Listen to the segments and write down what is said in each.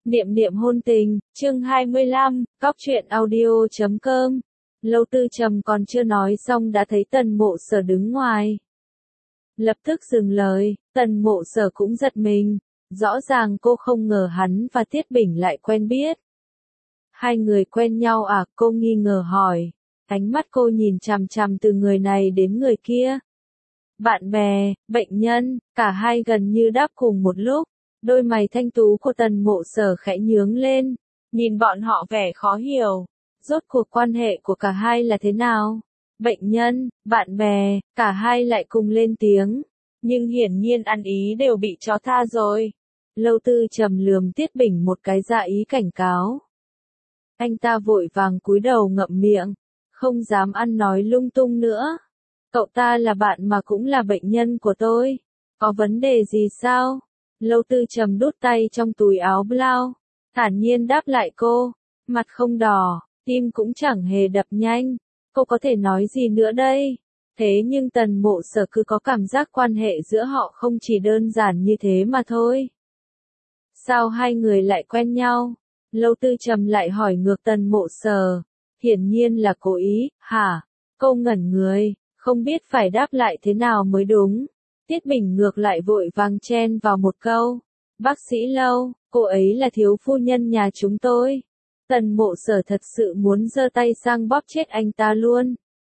Niệm niệm hôn tình, chương 25, cóc truyện audio.com. Lâu Tư Trầm còn chưa nói xong đã thấy Tần Mộ Sở đứng ngoài. Lập tức dừng lời, Tần Mộ Sở cũng giật mình. Rõ ràng cô không ngờ hắn và Tiết Bình lại quen biết. Hai người quen nhau à? Cô nghi ngờ hỏi. Ánh mắt cô nhìn chằm chằm từ người này đến người kia. Bạn bè, bệnh nhân, cả hai gần như đáp cùng một lúc. Đôi mày thanh tú của Tần Mộ Sở khẽ nhướng lên, nhìn bọn họ vẻ khó hiểu. Rốt cuộc quan hệ của cả hai là thế nào? Bệnh nhân, bạn bè, cả hai lại cùng lên tiếng. Nhưng hiển nhiên ăn ý đều bị chó tha rồi. Lâu Tư Trầm lườm Tiết Bình một cái ra ý cảnh cáo. Anh ta vội vàng cúi đầu ngậm miệng, không dám ăn nói lung tung nữa. Cậu ta là bạn mà cũng là bệnh nhân của tôi. Có vấn đề gì sao? Lâu Tư Trầm đút tay trong túi áo blau, thản nhiên đáp lại cô, mặt không đỏ, tim cũng chẳng hề đập nhanh. Cô có thể nói gì nữa đây? Thế nhưng Tần Mộ Sở cứ có cảm giác quan hệ giữa họ không chỉ đơn giản như thế mà thôi. Sao hai người lại quen nhau? Lâu Tư Trầm lại hỏi ngược Tần Mộ Sở, hiển nhiên là cố ý, hả? Cô ngẩn người, không biết phải đáp lại thế nào mới đúng. Tiết Bình ngược lại vội vàng chen vào một câu. Bác sĩ Lâu, cô ấy là thiếu phu nhân nhà chúng tôi. Tần Mộ Sở thật sự muốn giơ tay sang bóp chết anh ta luôn.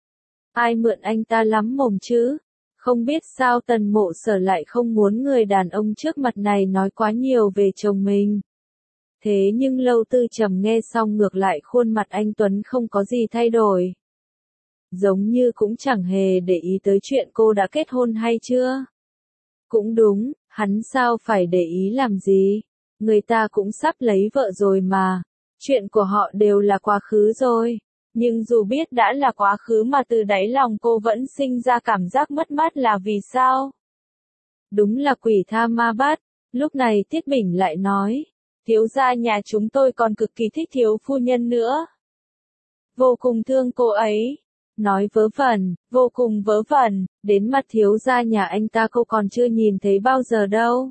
Ai mượn anh ta lắm mồm chứ? Không biết sao Tần Mộ Sở lại không muốn người đàn ông trước mặt này nói quá nhiều về chồng mình. Thế nhưng Lâu Tư Trầm nghe xong ngược lại khuôn mặt anh Tuấn không có gì thay đổi. Giống như cũng chẳng hề để ý tới chuyện cô đã kết hôn hay chưa. Cũng đúng, hắn sao phải để ý làm gì, người ta cũng sắp lấy vợ rồi mà, chuyện của họ đều là quá khứ rồi. Nhưng dù biết đã là quá khứ mà từ đáy lòng cô vẫn sinh ra cảm giác mất mát là vì sao? Đúng là quỷ tha ma bắt. Lúc này Tiết Bình lại nói, thiếu gia nhà chúng tôi còn cực kỳ thích thiếu phu nhân nữa. Vô cùng thương cô ấy. Nói vớ vẩn, vô cùng vớ vẩn, đến mặt thiếu gia nhà anh ta cô còn chưa nhìn thấy bao giờ đâu.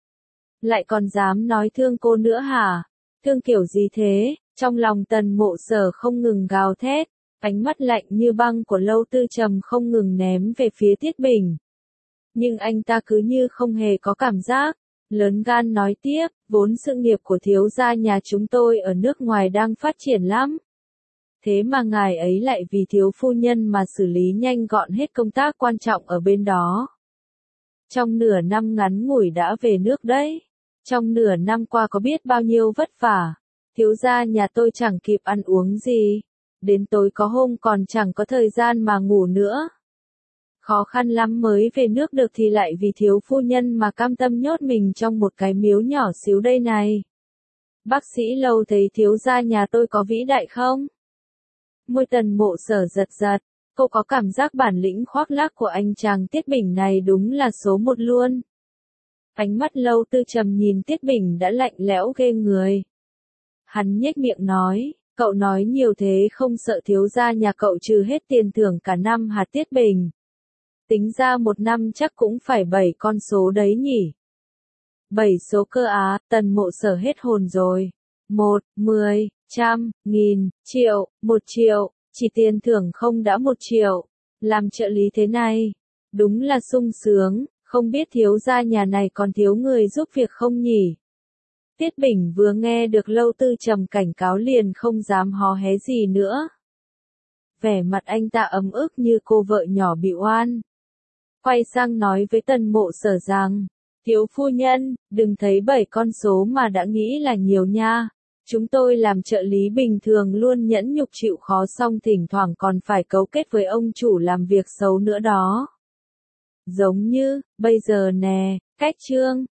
Lại còn dám nói thương cô nữa hả? Thương kiểu gì thế? Trong lòng Tần Mộ Sở không ngừng gào thét, ánh mắt lạnh như băng của Lâu Tư Trầm không ngừng ném về phía Tiết Bình. Nhưng anh ta cứ như không hề có cảm giác, lớn gan nói tiếp, vốn sự nghiệp của thiếu gia nhà chúng tôi ở nước ngoài đang phát triển lắm. Thế mà ngài ấy lại vì thiếu phu nhân mà xử lý nhanh gọn hết công tác quan trọng ở bên đó. Trong nửa năm ngắn ngủi đã về nước đấy. Trong nửa năm qua có biết bao nhiêu vất vả. Thiếu gia nhà tôi chẳng kịp ăn uống gì. Đến tối có hôm còn chẳng có thời gian mà ngủ nữa. Khó khăn lắm mới về nước được thì lại vì thiếu phu nhân mà cam tâm nhốt mình trong một cái miếu nhỏ xíu đây này. Bác sĩ Lâu thấy thiếu gia nhà tôi có vĩ đại không? Môi Tần Mộ Sở giật giật, cô có cảm giác bản lĩnh khoác lác của anh chàng Tiết Bình này đúng là số một luôn. Ánh mắt Lâu Tư Trầm nhìn Tiết Bình đã lạnh lẽo ghê người. Hắn nhếch miệng nói, cậu nói nhiều thế không sợ thiếu gia nhà cậu trừ hết tiền thưởng cả năm hả Tiết Bình? Tính ra một năm chắc cũng phải 7 con số đấy nhỉ? 7 số cơ á, Tần Mộ Sở hết hồn rồi. 1, 10, trăm, nghìn, triệu, 1 triệu, chỉ tiền thưởng không đã 1 triệu. Làm trợ lý thế này, đúng là sung sướng, không biết thiếu gia nhà này còn thiếu người giúp việc không nhỉ? Tiết Bình vừa nghe được Lâu Tư Trầm cảnh cáo liền không dám hó hé gì nữa. Vẻ mặt anh ta ấm ức như cô vợ nhỏ bị oan. Quay sang nói với Tần Mộ Sở rằng, thiếu phu nhân, đừng thấy 7 con số mà đã nghĩ là nhiều nha. Chúng tôi làm trợ lý bình thường luôn nhẫn nhục chịu khó xong thỉnh thoảng còn phải cấu kết với ông chủ làm việc xấu nữa đó. Giống như, bây giờ nè, cách trương,